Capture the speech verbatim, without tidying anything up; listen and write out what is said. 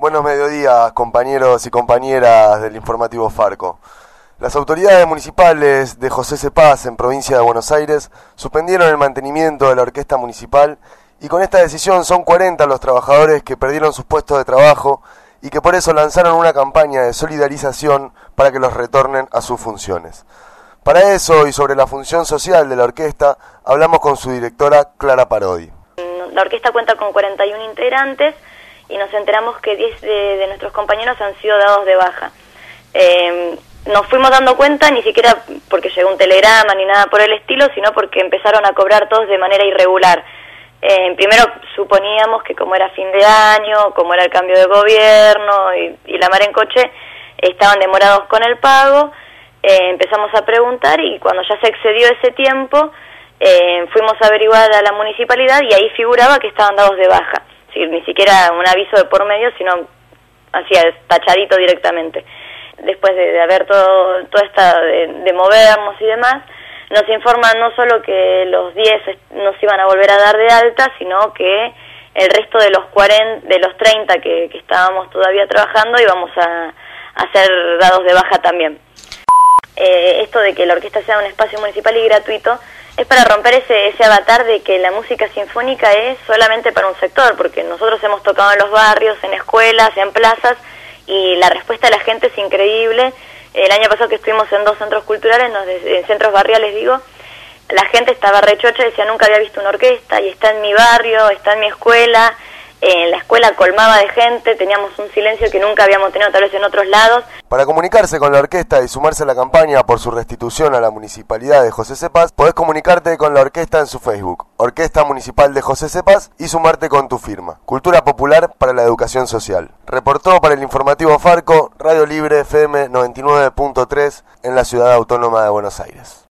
Buenos mediodías, compañeros y compañeras del informativo Farco. Las autoridades municipales de José Cepaz, en provincia de Buenos Aires, suspendieron el mantenimiento de la orquesta municipal y con esta decisión son cuarenta los trabajadores que perdieron sus puestos de trabajo y que por eso lanzaron una campaña de solidarización para que los retornen a sus funciones. Para eso y sobre la función social de la orquesta, hablamos con su directora Clara Parodi. La orquesta cuenta con cuarenta y uno integrantes y nos enteramos que diez de, de nuestros compañeros han sido dados de baja. Eh, nos fuimos dando cuenta, ni siquiera porque llegó un telegrama ni nada por el estilo, sino porque empezaron a cobrar todos de manera irregular. Eh, primero suponíamos que como era fin de año, como era el cambio de gobierno y, y la mar en coche, estaban demorados con el pago. Eh, empezamos a preguntar y cuando ya se excedió ese tiempo, eh, fuimos a averiguar a la municipalidad y ahí figuraba que estaban dados de baja. Es decir, ni siquiera un aviso de por medio, sino hacía tachadito directamente. Después de, de haber todo, toda esta, de, de movernos y demás, nos informan no solo que los diez nos iban a volver a dar de alta, sino que el resto de los cuarenta, de los treinta que, que estábamos todavía trabajando íbamos a, a ser dados de baja también. Eh, esto de que la orquesta sea un espacio municipal y gratuito es para romper ese, ese avatar de que la música sinfónica es solamente para un sector, porque nosotros hemos tocado en los barrios, en escuelas, en plazas, y la respuesta de la gente es increíble. El año pasado que estuvimos en dos centros culturales, en centros barriales digo, la gente estaba rechocha y decía nunca había visto una orquesta, y está en mi barrio, está en mi escuela. En la escuela colmaba de gente, teníamos un silencio que nunca habíamos tenido tal vez en otros lados. Para comunicarse con la orquesta y sumarse a la campaña por su restitución a la municipalidad de José Cepaz, podés comunicarte con la orquesta en su Facebook, Orquesta Municipal de José Cepaz, y sumarte con tu firma. Cultura Popular para la Educación Social. Reportó para el informativo Farco, Radio Libre F M noventa y nueve punto tres en la Ciudad Autónoma de Buenos Aires.